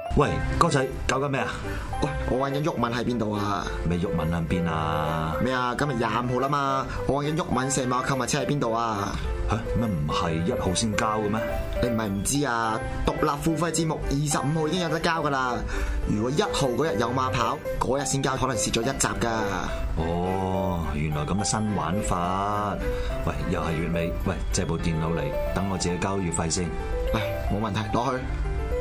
喂，哥仔，搞緊咩啊？ 喂，我揾緊毓民喺邊度啊？ 咩毓民喺邊啊？ 咩啊？今日25號啦嘛，我揾緊毓民射馬購物車喺邊度啊？ 嚇，乜唔係1號先交嘅咩？ 你唔係唔知啊？獨立付費節目25號已經有得交噶啦。如果1號嗰日有馬跑，嗰日先交，可能蝕咗一集噶。 哦，原來咁嘅新玩法。喂，又係月尾，喂，借部電腦嚟，等我自己交月費先。 嚟，冇問題，攞去。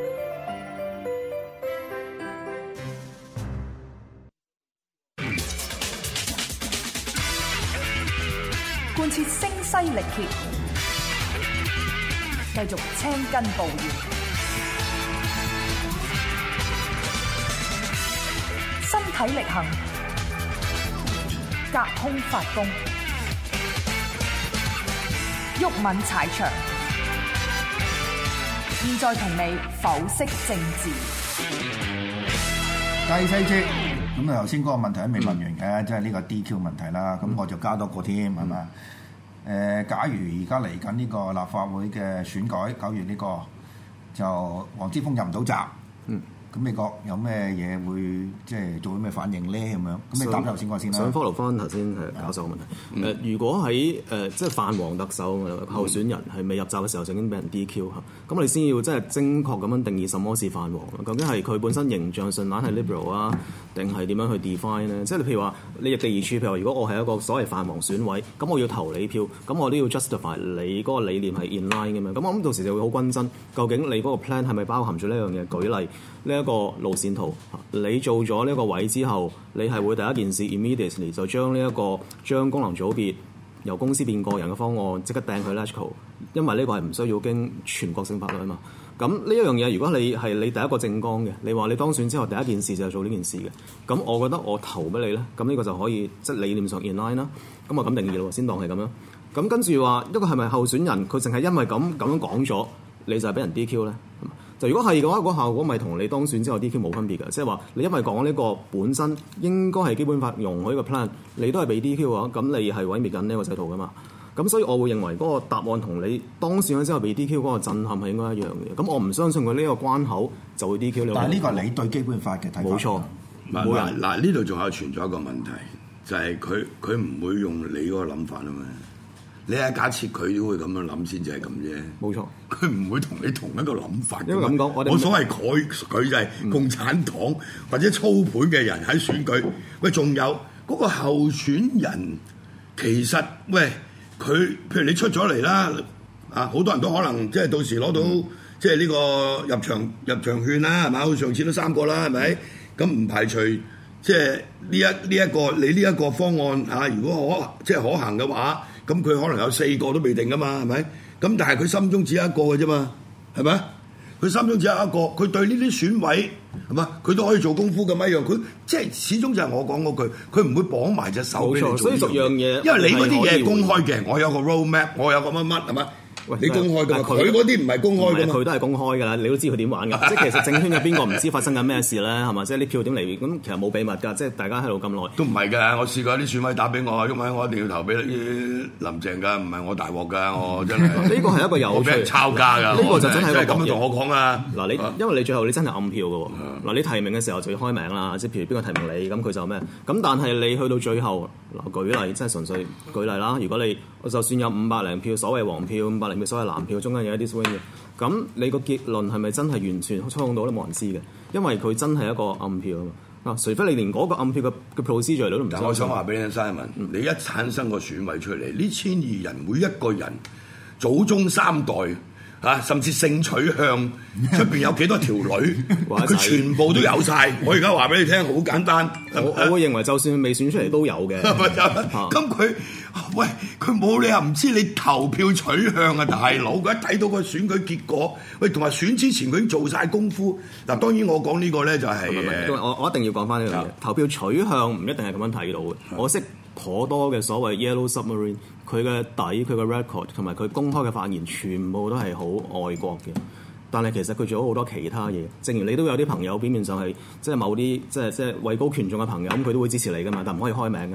貫徹聲嘶力竭，繼續青筋暴現，身體力行，隔空發功，毓民踩場。現在同你剖析政治。 第四節，咁啊頭先嗰個問題都未問完嘅，即係呢個 DQ 問題啦。咁我就加多個添，係咪？假如而家嚟緊呢個立法會嘅選舉，9月呢個就黃之鋒入唔到閘，咁美國有咩嘢會即係做啲咩反應咧？咁樣，咁你答頭先講先啦。 想 follow 翻頭先教授嘅問題。如果喺即係泛黃特首候選人係未入閘嘅時候就已經俾人 DQ 嚇，咁我哋先要即係精確咁樣定義什麼是泛黃。究竟係佢本身形象順眼係 liberal 啊，定係點樣去 define 咧？即係譬如話你入第二處，譬如話如果我係一個所謂泛黃選委，咁我要投你票，咁我都要 justify 你嗰個理念係 in line 嘅嘛。咁我諗到時就會好均真。究竟你嗰個 plan 係咪包含咗呢樣嘢？舉例。呢一個路線圖，你做咗呢一個位之後，你係會第一件事 immediately 就將功能組別由公司變個人嘅方案即刻掟去 electoral， 因為呢個係唔需要經全國性法律啊嘛。咁呢一樣嘢，如果你係你第一個政綱嘅，你話你當選之後第一件事就係做呢件事嘅，咁我覺得我投俾你咧，咁呢個就可以即係理念上 in line 啦。咁啊咁定義咯，先當係咁樣。咁跟住話一個係咪候選人，佢淨係因為咁樣講咗，你就係俾人 DQ 咧？就如果係嘅話，嗰效果咪同你當選之後 DQ 冇分別嘅，即係話你因為講呢個本身應該係基本法容許嘅 plan，你都係被 DQ 嘅話，咁你係毀滅緊呢個制度噶嘛？咁所以我會認為嗰個答案同你當選咗之後被 DQ 嗰個震撼係應該一樣嘅。咁我唔相信佢呢個關口就會 DQ 你。 但係呢個係你對基本法嘅睇法。 冇錯。 嗱呢度仲有存在一個問題，就係佢唔會用你嗰個諗法啊嘛。你係假設佢都會咁樣諗先至係咁啫， 冇錯。佢唔會同你同一個諗法。 因為咁講，我所謂佢就係共產黨或者操盤嘅人喺選舉。喂，仲有嗰個候選人，其實喂佢，譬如你出咗嚟啦，啊好多人都可能即係到時攞到即係呢個入場券啦，係咪？好似上次都3個啦，係咪？咁唔排除即係呢一個你呢一個方案啊，如果可行嘅話。咁佢可能有4個都未定噶嘛，係咪？咁但係佢心中只有一個嘅啫嘛，係咪？佢心中只有一個，佢對呢啲選委係嘛，佢都可以做功夫咁一樣。佢即係始終就係我講嗰句，佢唔會綁埋隻手俾你做。 所以逐樣嘢， 因為你嗰啲嘢係公開嘅，我有個 roadmap， 我有個乜乜係嘛？你公開㗎嘛？佢嗰啲唔係公開㗎嘛？ 佢都係公開㗎啦，你都知佢點玩㗎。即係其實政圈有邊個唔知發生緊咩事咧？係嘛？即係啲票點嚟？咁其實冇秘密㗎。即係大家喺度咁耐。 都唔係㗎，我試過啲選委打俾我，因為我一定要投俾林鄭㗎，唔係我大鑊㗎，我真係。 呢個係一個有趣。 我俾人抄家㗎。 呢個就真係咁樣同我講啊！ 嗱，因為你最後你真係暗票㗎喎。嗱，你提名嘅時候就要開名啦，即係譬如邊個提名你，咁佢就咩？咁但係你去到最後，嗱舉例，即係純粹舉例啦。如果你就算有500零票，所謂黃票，500零票所謂藍票，中間有一啲 swing 嘅，咁你個結論係咪真係完全操控到都冇人知嘅？因為佢真係一個暗票啊嘛。除非你連嗰個暗票嘅 procedure 都唔知。 但我想話俾你聽 Simon，你一產生個選委出嚟，呢1200人每一個人祖宗3代。甚至性取向出邊有幾多條女，佢全部都有晒。我而家話俾你聽，好簡單。 我會認為，就算未選出嚟都有嘅。 咁佢冇理由唔知你投票取向啊，大佬！佢一睇到個選舉結果，同埋選之前佢已經做晒功夫。嗱，當然我講呢個咧就係我一定要講翻呢樣嘢。投票取向唔一定係咁樣睇到嘅。我識頗多嘅所謂 Yellow Submarine， 佢嘅底、佢嘅 record 同埋佢公開嘅發言，全部都係好愛國嘅。但係其實佢做咗好多其他嘢。正如你都有啲朋友表面上係即係某啲即係位高權重嘅朋友，咁佢都會支持你噶嘛，但唔可以開名噶嘛。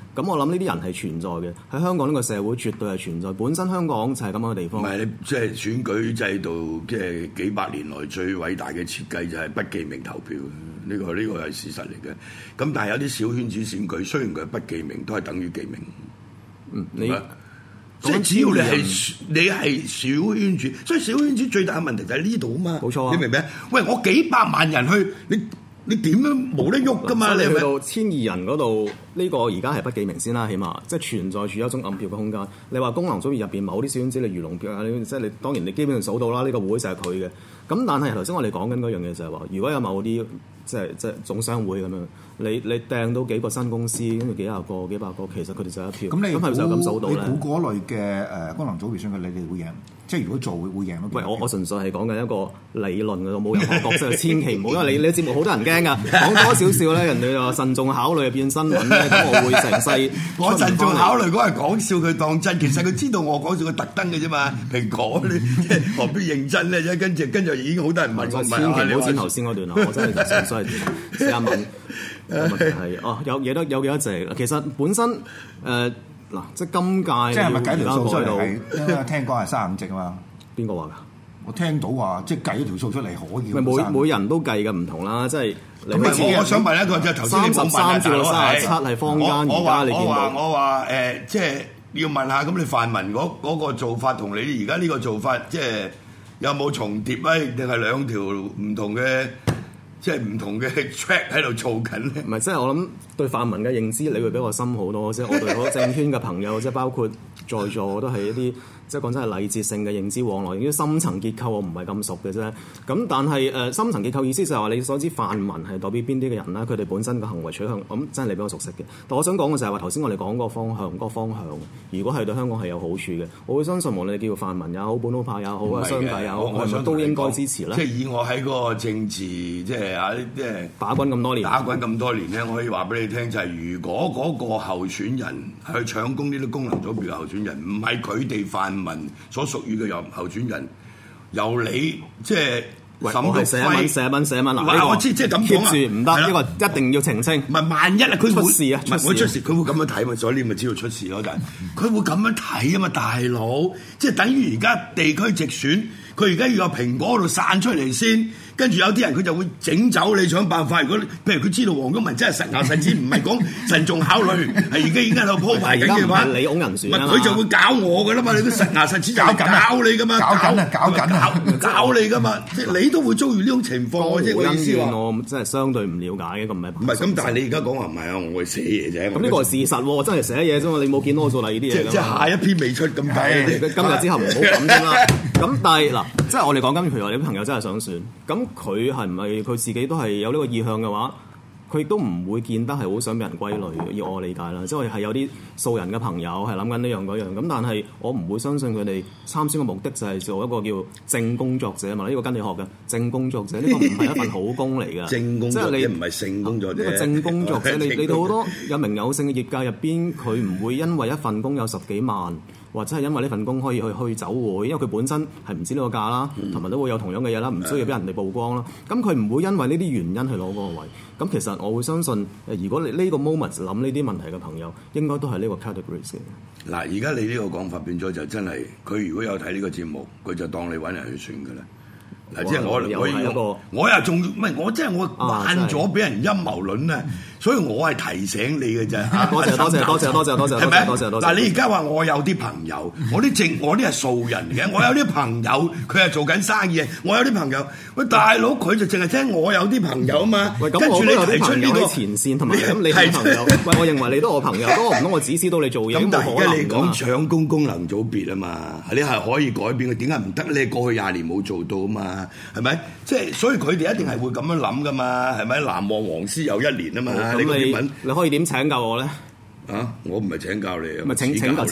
咁我諗呢啲人係存在嘅，喺香港呢個社會絕對係存在。本身香港就係咁樣嘅地方。 唔係你即係選舉制度，即係幾百年來最偉大嘅設計就係不記名投票。呢個係事實嚟嘅。咁但係有啲小圈子選舉，雖然佢係不記名，都係等於記名。 你即係只要你係小圈子，所以小圈子最大嘅問題就喺呢度啊嘛。 冇錯啊， 你明唔明？喂，我幾百萬人去，你點樣冇得喐噶嘛？你去到1200人嗰度，呢個而家係不記名先啦，起碼即係存在住一種暗票嘅空間。你話功能組別入邊某啲小圈子，你漁農票啊，即係你當然你基本上數到啦，呢個會就係佢嘅。咁但係頭先我哋講緊嗰樣嘢就係話，如果有某啲即係總商會咁樣，你掟到幾個新公司，跟住幾百個，其實佢哋就一票。 咁你係咪就咁數到咧？ 你估嗰類嘅功能組別選舉，你哋會贏？即係如果做會贏咯。 喂，我純粹係講緊一個理論嘅，冇任何角色，千祈唔好，因為你節目好多人驚㗎，講多少少咧，人哋就話慎重考慮變新聞咧，咁我會成世。 我慎重考慮嗰係講笑，佢當真，其實佢知道我講笑，佢特登嘅啫嘛。蘋果你即係何必認真咧？跟住已經好多人問我， 千祈唔好剪頭先嗰段啊！我真係純粹係試下問。問題係有幾多隻？其實本身嗱，即係今屆即係咪計條數出嚟到？ 聽講係35席啊嘛。 邊個話㗎？ 我聽到話，即係計咗條數出嚟可以。 每人都計嘅唔同啦，即係。 咁我想問一個就頭先你冇問 33至到37係坊間而家你見到。 我話即係要問下，咁你泛民嗰個做法同你而家呢個做法，即係有冇重疊啊？定係兩條唔同嘅？即係唔同嘅 track 喺度做緊咧， 唔係即係我諗對泛民嘅認知，你會比我深好多。即係我對嗰政圈嘅朋友，即係包括在座都係一啲即係講真係禮節性嘅認知往來。啲深層結構我唔係咁熟嘅啫。咁但係深層結構意思就係話你所知泛民係代表邊啲嘅人啦？佢哋本身嘅行為取向，咁真係你比較熟悉嘅。但我想講嘅就係話頭先我哋講個方向，如果係對香港係有好處嘅，我會相信無論你叫泛民也好、本土派也好、商界也好，我係咪都應該支持咧？ 即係以我喺嗰個政治即係打滾咁多年咧，我可以話俾你聽，就係如果嗰個候選人去搶攻呢啲功能組別嘅候選人，唔係佢哋泛民所屬於嘅候選人，由你即係沈玉輝寫文嗱， 我知即係咁講啊， 唔得，呢個一定要澄清。 唔係萬一啊，佢出事啊， 會出事，佢會咁樣睇嘛，所以你咪知道出事咯。就係佢會咁樣睇啊嘛，大佬，即係等於而家地區直選，佢而家要由蘋果嗰度散出嚟先。跟住有啲人佢就會整走你，想辦法。如果譬如佢知道黃毓民真係實牙實齒，唔係講慎重考慮，係而家已經喺度鋪排緊嘅話， 你拱人選啊嘛， 佢就會搞我噶啦嘛，你都實牙實齒就搞你噶嘛，搞你噶嘛，即係你都會遭遇呢種情況。即係我意思話， 我真係相對唔了解嘅，咁唔係咁，但係你而家講話唔係啊，我會寫嘢啫。 咁呢個係事實喎，真係寫嘢啫嘛，你冇見到我做第二啲嘢。 即係下一篇未出咁解。 今日之後唔好咁先啦。咁但係嗱，即係我哋講緊，譬如話你啲朋友真係想選，咁佢係唔係佢自己都係有呢個意向嘅話，佢亦都唔會見得係好想俾人歸類嘅。要我理解啦，即係有啲素人嘅朋友係諗緊呢樣嗰樣，咁但係我唔會相信佢哋參選嘅目的就係做一個叫正工作者啊嘛。呢個跟你學嘅正工作者，呢個唔係一份好工嚟嘅。 正工作者唔係性工作者。 呢個正工作者，你到好多有名有姓嘅業界入邊，佢唔會因為一份工有10幾萬。或者係因為呢份工可以去酒會，因為佢本身係唔知呢個價啦，同埋都會有同樣嘅嘢啦，唔需要俾人哋曝光啦。咁佢唔會因為呢啲原因去攞嗰個位。咁其實我會相信，如果你呢個 moment 諗呢啲問題嘅朋友，應該都係呢個 category 嘅。 嗱，而家你呢個講法變咗就真係，佢如果有睇呢個節目，佢就當你揾人去選㗎啦。嗱，即係我又仲唔係我即係我慣咗俾人陰謀論啊，所以我係提醒你嘅啫。 多謝， 係咪？ 多謝。 嗱，你而家話我有啲朋友，我啲係素人嘅，我有啲朋友佢係做緊生意，我有啲朋友，喂大佬佢就淨係聽我有啲朋友啊嘛。 喂，咁我都有啲朋友喺前線，同埋咁你係朋友。喂，我認為你都我朋友，咁我唔通我指使到你做嘢？ 咁但係而家你講搶攻功能組別啊嘛，你係可以改變嘅，點解唔得咧？過去20年冇做到啊嘛。係咪？即係所以佢哋一定係會咁樣諗噶嘛？係咪？南望黃絲又1年啊嘛？呢個英文你可以點請教我咧？ 啊！我唔係請教你啊！ 咪拯救！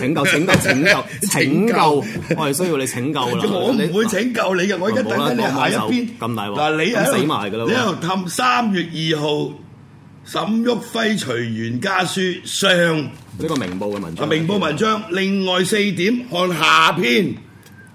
我係需要你拯救啦！ 我唔會拯救你嘅，我而家等緊你下一篇。 咁大鑊嗱，你死埋㗎啦！ 你喺度氹3月2號沈旭輝隨緣家書上呢個明報嘅文章。 明報文章，另外4點看下篇。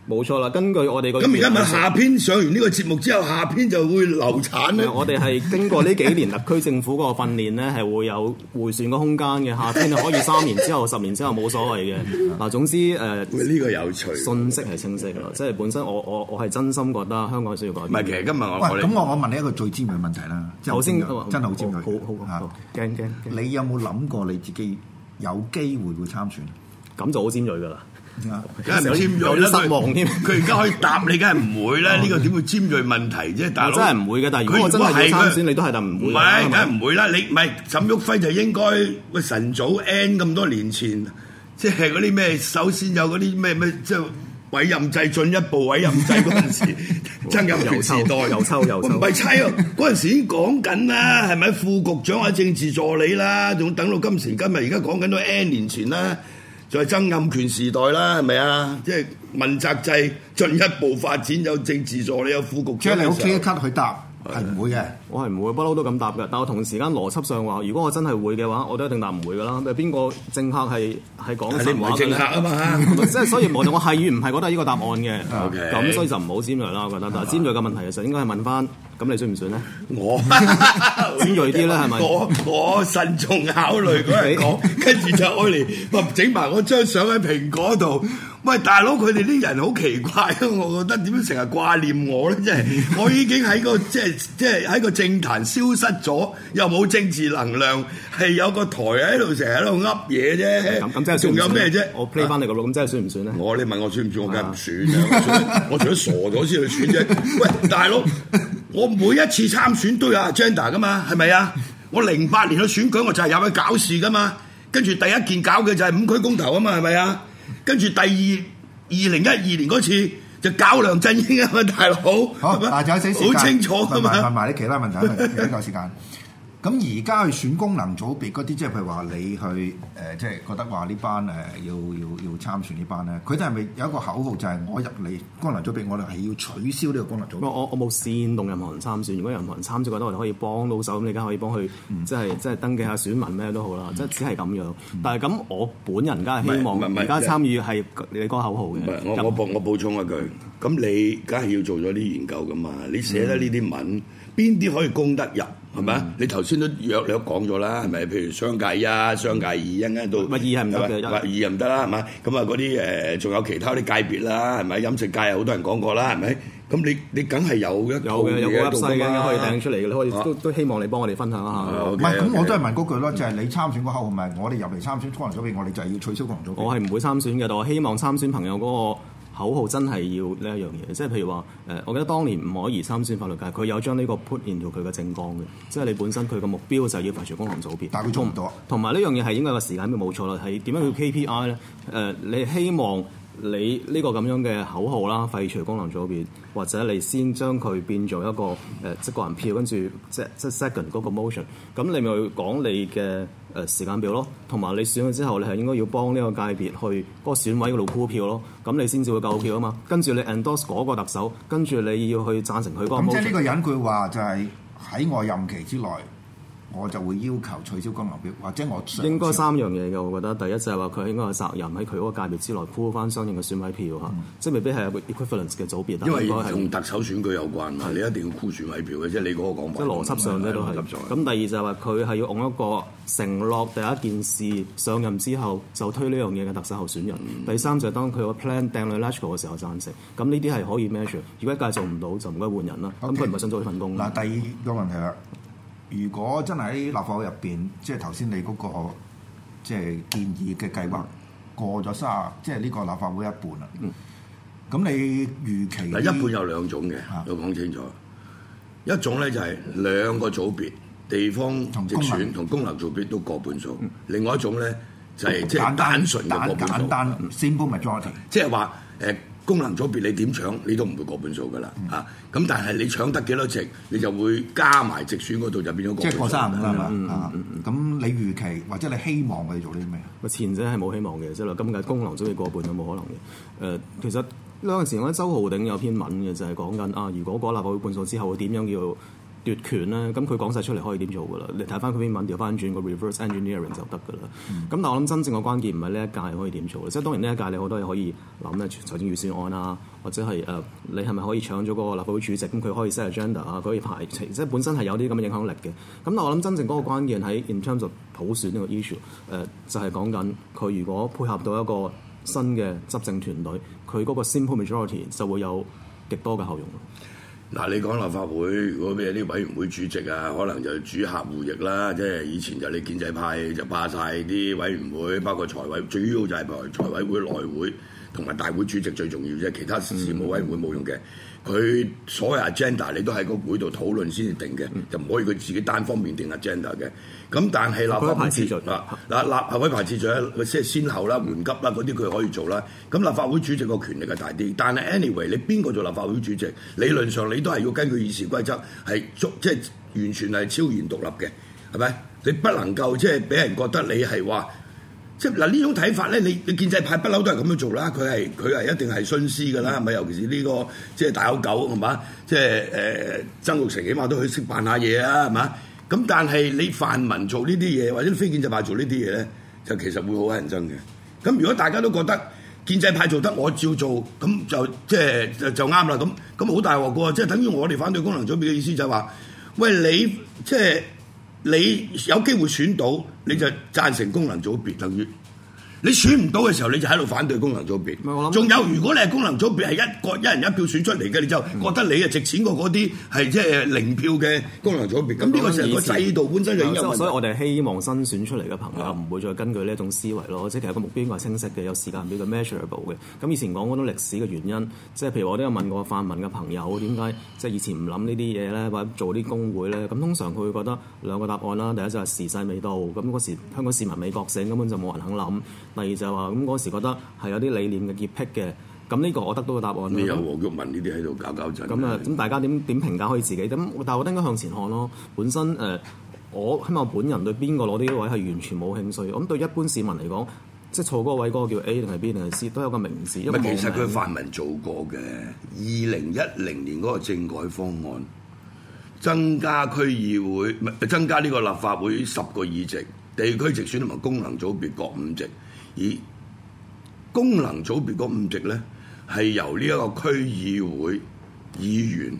冇錯啦，根據我哋個咁而家咪下篇上完呢個節目之後，下篇就會流產咧。 我哋係經過呢幾年特區政府嗰個訓練咧，係會有回旋嘅空間嘅。下篇可以3年之後、10年之後冇所謂嘅。嗱，總之呢個有趣， 信息係清晰㗎啦。即係本身我係真心覺得香港需要改變。 唔係，其實今日咁我問你一個最尖鋭嘅問題啦。 頭先真係好尖鋭。 好驚！ 你有冇諗過你自己有機會參選？ 咁就好尖鋭㗎啦。 梗係唔尖鋭啦， 有啲失望添。 佢而家可以答你，梗係唔會啦。呢個點會尖鋭問題啫？大佬真係唔會嘅。但係如果我真係要參選，你都係但唔會。 唔係，梗係唔會啦。你唔係沈旭輝就應該喂晨早 N 咁多年前，即係嗰啲咩？首先有嗰啲咩即係委任制進一步委任制嗰陣時，曾蔭權時代又抽， 唔係猜喎。嗰陣時已經講緊啦，係咪副局長或者政治助理啦？仲等到今時今日，而家講緊都 N 年前啦。就係曾蔭權時代啦，係咪啊？即係問責制進一步發展，有政治助理，有副局長。 即係你好 clear cut 去答，係唔會嘅。 我係唔會，不嬲都咁答嘅。但我同時間邏輯上話，如果我真係會嘅話，我都一定答唔會㗎啦。邊個政客係講實話嘅？ 政客啊嘛， 即係所以無論我係與唔係覺得呢個答案嘅。 Okay. 咁所以就唔好尖鋭啦，我覺得。但係尖鋭嘅問題其實應該係問翻，咁你選唔選咧？ 我尖鋭啲咧係咪？ 我慎重考慮嗰日講，跟住就愛嚟整埋我張相喺蘋果度。喂，大佬，佢哋啲人好奇怪啊！我覺得點樣成日掛念我咧？即係我已經喺個即係喺個政壇消失咗，又冇政治能量，係有個台喺度成日喺度噏嘢啫。 咁即係仲有咩啫？ 我 play 翻你個腦，咁即係選唔選咧？ 你問我選唔選，我梗係唔選啊！我除咗傻咗先去選啫。喂，大佬，我每一次參選都有 agenda 噶嘛，係咪啊？我08年去選舉，我就係有去搞事噶嘛。跟住第一件搞嘅就係5區公投啊嘛，係咪啊？跟住2012年嗰次就搞梁振英啊嘛，大佬。 好，嗱，仲有少時間， 好清楚㗎嘛。 問埋啲其他問題，因為夠時間。咁而家去選功能組別嗰啲，即係譬如話你去即係覺得話呢班要參選呢班咧，佢哋係咪有一個口號就係我入嚟功能組別，我哋係要取消呢個功能組別？ 我冇煽動任何人參選。如果任何人參選，覺得我哋可以幫到手，咁你而家可以幫佢，即係登記下選民咩都好啦。即係只係咁樣。但係咁，我本人梗係希望而家參與係你嗰個口號嘅。 我補充一句，咁你梗係要做咗啲研究噶嘛？你寫得呢啲文，邊啲可以供得入？係咪啊？你頭先都你都講咗啦，係咪？譬如商界1、商界2，一陣間到 2係唔得嘅 ，2又唔得啦，係咪？咁啊嗰啲仲有其他啲界別啦，係咪？飲食界有好多人講過啦，係咪？咁你梗係有一套嘢喺度㗎嘛， 可以掟出嚟嘅，你可以都希望你幫我哋分享一下。 唔係咁，我都係問嗰句咯，就係你參選嗰口號，唔係我哋入嚟參選功能組別，我哋就係要取消功能組別。 我係唔會參選嘅，但我希望參選朋友嗰個口號真係要呢一樣嘢，即係譬如話我記得當年吳靄儀參選法律界，佢有將呢個 put into 佢嘅政綱嘅，即係你本身佢嘅目標就係要排除功能組別， 但係佢做唔到。 同埋呢樣嘢係應該個時間冇錯啦，係點樣叫 KPI 咧？你希望你呢個咁樣嘅口號啦，廢除功能組別，或者你先將佢變做一個即個人票，跟住即 second 嗰個 motion， 咁你咪講你嘅時間表咯，同埋你選咗之後，你係應該要幫呢個界別去嗰個選委嗰度鋪票咯，咁你先至會夠票啊嘛。跟住你 endorse 嗰個特首，跟住你要去贊成佢嗰個 motion。 咁即係呢個人佢話就係喺我任期之內，我就會要求取消功能表，或者我應該3樣嘢嘅，我覺得第一就係話佢應該有責任喺佢嗰個界別之內鋪翻相應嘅選委票嚇，即係未必係 equivalence 嘅組別。 因為同特首選舉有關嘛，你一定要鋪選委票嘅，即係你嗰個講法。 即係邏輯上咧都係。咁第二就係話佢係要用一個承諾，第一件事上任之後就推呢樣嘢嘅特首候選人。第三就係當佢個 plan 掟去 electoral 嘅時候贊成。咁呢啲係可以 measure。如果一屆做唔到，就唔該換人啦。咁佢唔係想做呢份工。 嗱，第二個問題啦。如果真係喺立法會入邊，即係頭先你嗰個即係建議嘅計劃過咗即係呢個立法會一半啦。咁你預期嗱，一半有2種嘅，要講清楚。一種咧就係2個組別，地方直選同功能組別都過半數。另外一種咧就係即係單純嘅過半數。 簡單 simple majority， 即係話功能組別你點搶你都唔會過半數㗎啦嚇，咁但係你搶得幾多席，你就會加埋直選嗰度就變咗過半數。 即係過35啦嘛。咁你預期或者你希望佢哋做啲咩？ 前者係冇希望嘅，即係今屆功能組別過半都冇可能嘅。其實嗰陣時我覺得周浩鼎有篇文嘅，就係講緊如果過立法會半數之後會點樣要奪權咧，咁佢講晒出嚟可以點做㗎啦？你睇翻佢篇文調翻轉個 reverse engineering 就得㗎啦。咁但係我諗真正嘅關鍵唔係呢一屆可以點做，即係當然呢一屆你好多嘢可以諗咧，財政預算案啊，或者係你係咪可以搶咗嗰個立法會主席，咁佢可以 set agenda 啊，佢可以排期，即係本身係有啲咁嘅影響力嘅。咁但係我諗真正嗰個關鍵喺 in terms of 普選呢個 issue，就係講緊佢如果配合到一個新嘅執政團隊，佢嗰個 simple majority 就會有極多嘅效用。 嗱，你講立法會如果咩啲委員會主席啊，可能就主客互易啦，即係以前就你建制派就霸晒啲委員會，包括財委，主要就係財委會、內會同埋大會主席最重要啫，其他事務委員會冇用嘅。佢所有 agenda 你都喺個會度討論先至定嘅，就唔可以佢自己單方面定 agenda 嘅。咁但係立法會次序立法會排次序咧，佢即係先後啦、緩急啦嗰啲佢可以做啦。咁立法會主席個權力係大啲，但係 anyway 你邊個做立法會主席，理論上你都係要根據議事規則係即係完全係超然獨立嘅，係咪？你不能夠即係俾人覺得你係話。即係嗱呢種睇法咧，你建制派不嬲都係咁樣做啦。佢係一定係徇私㗎啦，係咪？尤其是呢個即係大口狗係嘛？即係曾鈺成起碼都可以識扮下嘢啊，係嘛？咁但係你泛民做呢啲嘢，或者非建制派做呢啲嘢咧，就其實會好乞人憎嘅。咁如果大家都覺得建制派做得我照做，咁就即係就啱啦。咁好大鑊㗎喎！即係等於我哋反對功能組別嘅意思就係話，喂你即係。你有機會選到，你就贊成功能組別，等於你選唔到嘅時候，你就喺度反對功能組別。仲有，如果你係功能組別係一人一票選出嚟嘅，你就覺得你係值錢過嗰啲係即係零票嘅功能組別。咁呢個成個制度本身就已經有問題。所以我哋希望新選出嚟嘅朋友唔會再根據呢一種思維咯。即係其實個目標應該係清晰嘅，有時間表嘅 measurable 嘅。咁以前講嗰種歷史嘅原因，即係譬如我都有問過泛民嘅朋友點解即係以前唔諗呢啲嘢咧，或者做啲工會咧。咁通常佢會覺得兩個答案啦。第一就係時勢未到，咁嗰時香港市民未覺醒，根本就冇人肯諗。第二就係話咁嗰時覺得係有啲理念嘅潔癖嘅，咁呢個我得到個答案。你有黃毓民呢啲喺度搞震。咁大家點評價可以自己咁，但係我覺得應該向前看咯。本身我希望本人對邊個攞啲位係完全冇興趣。咁對一般市民嚟講，即係坐嗰個位嗰個叫 A 定係 B 定係 C 都有個名字。其實佢泛民做過嘅2010年嗰個政改方案，增加區議會增加呢個立法會10個議席，地區直選同埋功能組別各5席。而功能組別嗰5席咧，係由呢一個區議會議員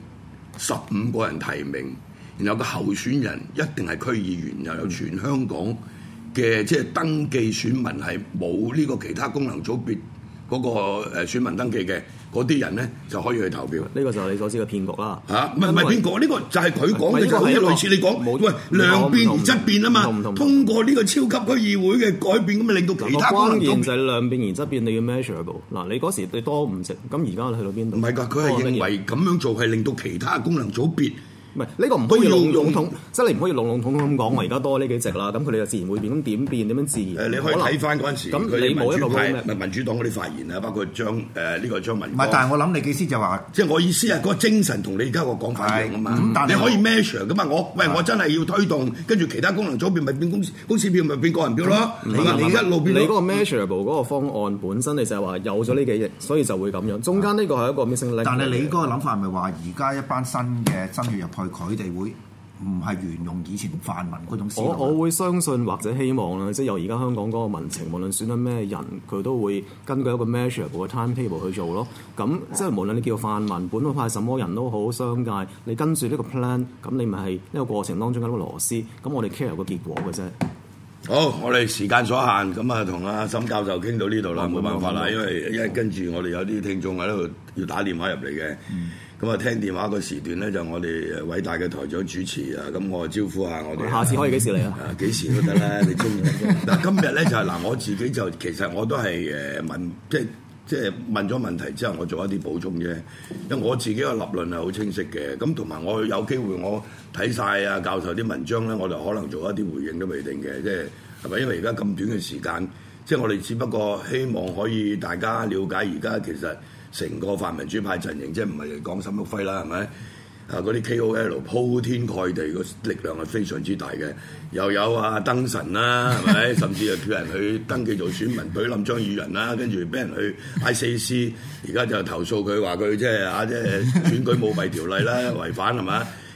15個人提名，然後個候選人一定係區議員，又有全香港嘅即係登記選民係冇呢個其他功能組別嗰個選民登記嘅嗰啲人咧，就可以去投票。呢個就係你所知嘅騙局啦。唔係騙局，呢個就係佢講嘅，就好似類似你講，喂量變而質變啊嘛。通過呢個超級區議會嘅改變，咁咪令到其他功能組別。關鍵就係量變而質變，你要 measurable。嗱，你嗰時你多5席，咁而家去到邊度？唔係㗎，佢係認為咁樣做係令到其他功能組別。唔係呢個唔可以籠統，即係你唔可以籠統咁講。我而家多呢幾席啦，咁佢哋就自然會變。咁點變？點樣自然？你可以睇翻嗰陣時，咁你冇一個民主黨嗰啲發言啊，包括張文。唔係，但係我諗你嘅意思就話，即係我意思係嗰個精神同你而家個講法一樣啊嘛。但你可以 measure 噶嘛？我真係要推動，跟住其他功能組別咪變公司票，咪變個人票咯。你一路變。你嗰個 measurable 嗰個方案本身，你就係話有咗呢幾億，所以就會咁樣。中間呢個係一個 missing link。但係你嗰個諗法係咪話而家一班新嘅新血入去？佢哋會唔係沿用以前泛民嗰種思路？我會相信或者希望啦，即係由而家香港嗰個民情，無論選緊咩人，佢都會根據一個 measurable 嘅 timetable 去做咯。咁即係無論你叫泛民、本土派什麼人都好，商界你跟住呢個 plan，咁你咪係呢個過程當中嘅一個螺絲。咁我哋 care 個結果嘅啫。好，我哋時間所限，咁啊同阿沈教授傾到呢度啦，冇辦法啦，因為跟住我哋有啲聽眾喺度要打電話入嚟嘅。咁啊，聽電話個時段咧，就我哋偉大嘅台長主持啊，咁我招呼下我哋。下次可以幾時嚟啊？幾時都得啦，你中意。嗱，今日咧就係我自己就其實我都係問，即係問咗問題之後，我做一啲補充啫。因為我自己個立論係好清晰嘅，咁同埋我有機會我睇晒啊教授啲文章咧，我就可能做一啲回應都未定嘅，即係係咪？因為而家咁短嘅時間，即係我哋只不過希望可以大家了解而家其實。成個泛民主派陣營，即係唔係講沈旭輝啦，係咪？啊，嗰啲 KOL 鋪天蓋地個力量係非常之大嘅，又有啊燈神啦，係咪？甚至係叫人去登記做選民，懟冧張宇人啦，跟住俾人去 ICAC， 而家就投訴佢話佢即係選舉舞弊條例啦，違反係咪？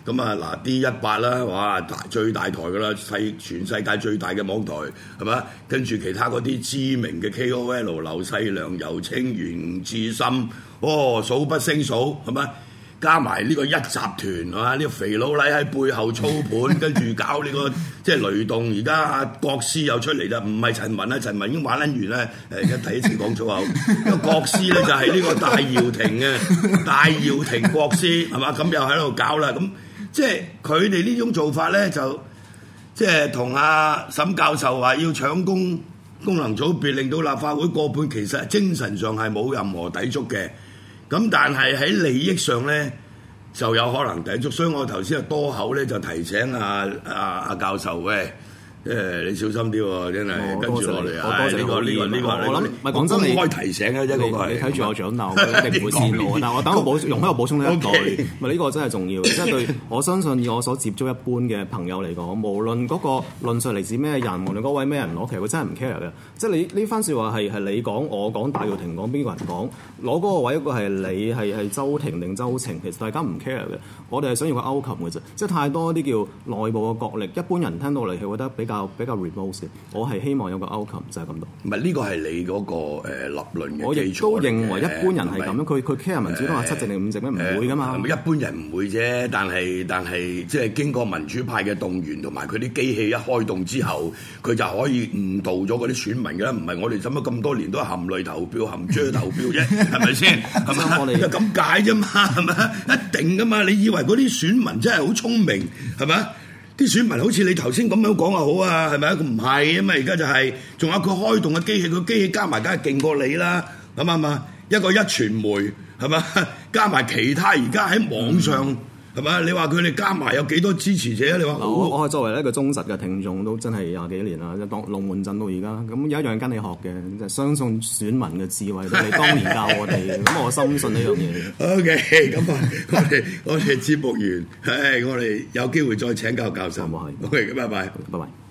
咁啊嗱 D18啦，哇最大台噶啦，全世界最大嘅網台係嘛？跟住其他嗰啲知名嘅 KOL， 劉細良、游清源、吳志森，數不勝數係嘛？加埋呢個一集團係嘛？呢個肥佬黎喺背後操盤，跟住搞呢個即係雷動。而家阿國師又出嚟啦，唔係陳文啦，陳文已經玩撚完啦。而家第一次講粗口，因為國師咧就係呢個戴耀廷嘅戴耀廷國師係嘛？咁又喺度搞啦。咁即係佢哋呢種做法咧，就即係同阿沈教授話要搶功能組別，令到立法會過半，其實精神上係冇任何抵觸嘅。咁但係喺利益上咧就有可能抵觸，所以我頭先多口咧就提醒阿教授喂，你小心啲喎，真係跟住落嚟啊！呢個我諗唔係講真，你開提醒嘅啫，嗰個係你睇住我長鬧，我一定唔會泄露。但係我等我容許我補充呢一句，咪呢個真係重要，即係對我相信以我所接觸一般嘅朋友嚟講，無論嗰個論述嚟自咩人，無論嗰位咩人攞，其實佢真係唔 care 嘅。即係你呢番説話係你講，我講，戴耀廷講，邊個人講，攞嗰個位一個係你係周庭定周庭，其實大家唔 care 嘅。我哋係想要個 outcome 嘅啫，即係太多啲叫內部嘅角力，一般人聽到嚟係覺得比較 remote 嘅。我係希望有個 outcome 就係咁多。 唔係呢個係你嗰個立論嘅基礎。 我亦都認為一般人係咁樣，佢 care 民主黨話7席定5席咩？唔會噶嘛。 一般人唔會啫，但係即係經過民主派嘅動員同埋佢啲機器一開動之後，佢就可以誤導咗嗰啲選民㗎啦。唔係我哋使乜咁多年都含淚投票、含遮投票啫，係咪先？係咪？我哋就咁解啫嘛，係咪？一定噶嘛？你以為嗰啲選民真係好聰明係咪？啲選民好似你頭先咁樣講啊好啊，係咪？佢唔係啊嘛，而家就係仲有佢開動嘅機器，佢機器加埋梗係勁過你啦，啱啊嘛？一個壹傳媒係咪？加埋其他而家喺網上係咪？你話佢哋加埋有幾多支持者啊？你話我係作為一個忠實嘅聽眾，都真係廿幾年啦，當龍門陣到而家，咁有一樣跟你學嘅，就係相信選民嘅智慧，你當年教我哋，咁我深信呢樣嘢。 OK， 咁啊，我哋節目完，我哋有機會再請教教授。OK，拜拜， 拜拜。